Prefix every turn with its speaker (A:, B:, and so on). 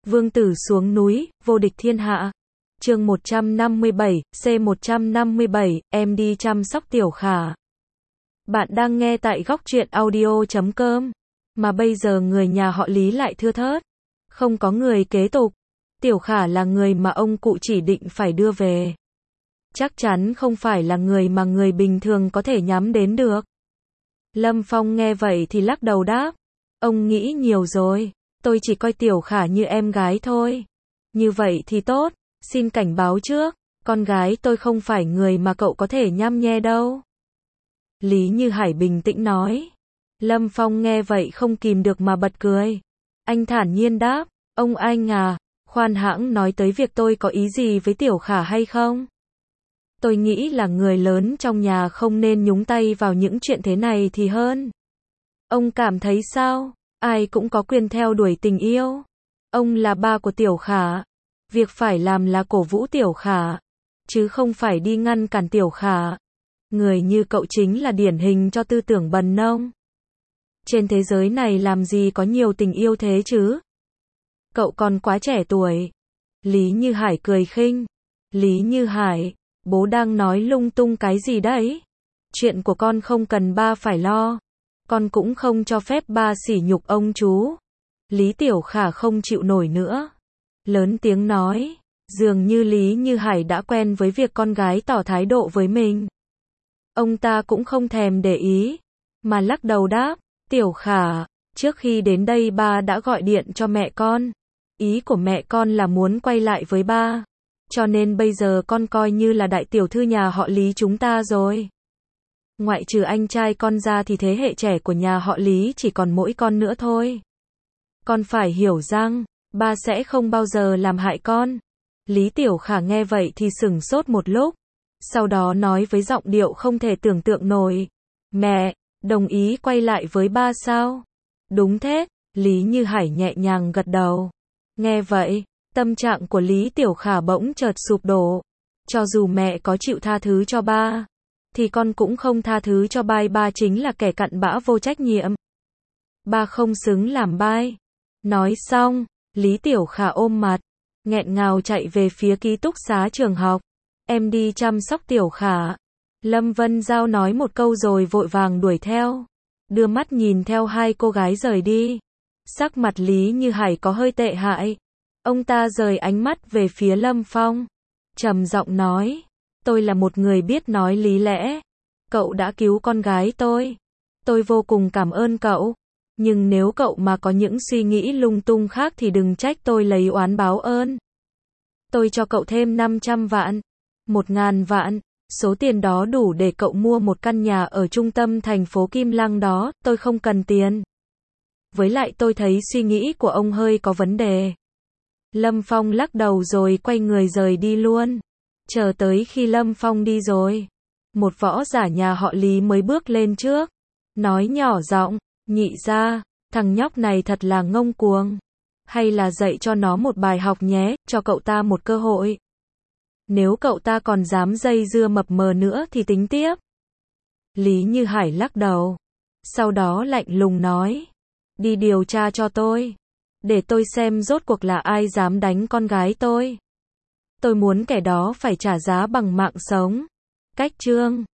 A: Vương tử xuống núi, vô địch thiên hạ. Chương 157, C157, em đi chăm sóc Tiểu Khả. Bạn đang nghe tại góc truyện audio.com. Mà bây giờ người nhà họ Lý lại thưa thớt. Không có người kế tục. Tiểu Khả là người mà ông cụ chỉ định phải đưa về. Chắc chắn không phải là người mà người bình thường có thể nhắm đến được. Lâm Phong nghe vậy thì lắc đầu đáp. Ông nghĩ nhiều rồi. Tôi chỉ coi Tiểu Khả như em gái thôi. Như vậy thì tốt. Xin cảnh báo trước. Con gái tôi không phải người mà cậu có thể nhăm nhe đâu. Lý Như Hải bình tĩnh nói. Lâm Phong nghe vậy không kìm được mà bật cười. Anh thản nhiên đáp. Ông anh à, khoan hãng nói tới việc tôi có ý gì với Tiểu Khả hay không? Tôi nghĩ là người lớn trong nhà không nên nhúng tay vào những chuyện thế này thì hơn. Ông cảm thấy sao? Ai cũng có quyền theo đuổi tình yêu. Ông là ba của Tiểu Khả. Việc phải làm là cổ vũ Tiểu Khả, chứ không phải đi ngăn cản Tiểu Khả. Người như cậu chính là điển hình cho tư tưởng bần nông. Trên thế giới này làm gì có nhiều tình yêu thế chứ? Cậu còn quá trẻ tuổi. Lý Như Hải cười khinh. Lý Như Hải, bố đang nói lung tung cái gì đấy? Chuyện của con không cần ba phải lo. Con cũng không cho phép ba sỉ nhục ông chú. Lý Tiểu Khả không chịu nổi nữa. Lớn tiếng nói. Dường như Lý Như Hải đã quen với việc con gái tỏ thái độ với mình. Ông ta cũng không thèm để ý, mà lắc đầu đáp. Tiểu Khả, trước khi đến đây ba đã gọi điện cho mẹ con. Ý của mẹ con là muốn quay lại với ba. Cho nên bây giờ con coi như là đại tiểu thư nhà họ Lý chúng ta rồi. Ngoại trừ anh trai con ra thì thế hệ trẻ của nhà họ Lý chỉ còn mỗi con nữa thôi. Con phải hiểu rằng, ba sẽ không bao giờ làm hại con. Lý Tiểu Khả nghe vậy thì sửng sốt một lúc. Sau đó nói với giọng điệu không thể tưởng tượng nổi. Mẹ, đồng ý quay lại với ba sao? Đúng thế, Lý Như Hải nhẹ nhàng gật đầu. Nghe vậy, tâm trạng của Lý Tiểu Khả bỗng chợt sụp đổ. Cho dù mẹ có chịu tha thứ cho ba, thì con cũng không tha thứ cho ba chính là kẻ cặn bã vô trách nhiệm. Ba không xứng làm bai. Nói xong, Lý Tiểu Khả ôm mặt, nghẹn ngào chạy về phía ký túc xá trường học. Em đi chăm sóc Tiểu Khả. Lâm Vân Giao nói một câu rồi vội vàng đuổi theo. Đưa mắt nhìn theo hai cô gái rời đi. Sắc mặt Lý Như Hải có hơi tệ hại. Ông ta rời ánh mắt về phía Lâm Phong. Trầm giọng nói. Tôi là một người biết nói lý lẽ. Cậu đã cứu con gái tôi. Tôi vô cùng cảm ơn cậu. Nhưng nếu cậu mà có những suy nghĩ lung tung khác thì đừng trách tôi lấy oán báo ơn. Tôi cho cậu thêm 500 vạn. 1.000 vạn. Số tiền đó đủ để cậu mua một căn nhà ở trung tâm thành phố Kim Lăng đó. Tôi không cần tiền. Với lại tôi thấy suy nghĩ của ông hơi có vấn đề. Lâm Phong lắc đầu rồi quay người rời đi luôn. Chờ tới khi Lâm Phong đi rồi, một võ giả nhà họ Lý mới bước lên trước. Nói nhỏ giọng. Nhị gia, thằng nhóc này thật là ngông cuồng. Hay là dạy cho nó một bài học nhé, cho cậu ta một cơ hội. Nếu cậu ta còn dám dây dưa mập mờ nữa thì tính tiếp. Lý Như Hải lắc đầu. Sau đó lạnh lùng nói. Đi điều tra cho tôi. Để tôi xem rốt cuộc là ai dám đánh con gái tôi. Tôi muốn kẻ đó phải trả giá bằng mạng sống. Cách chương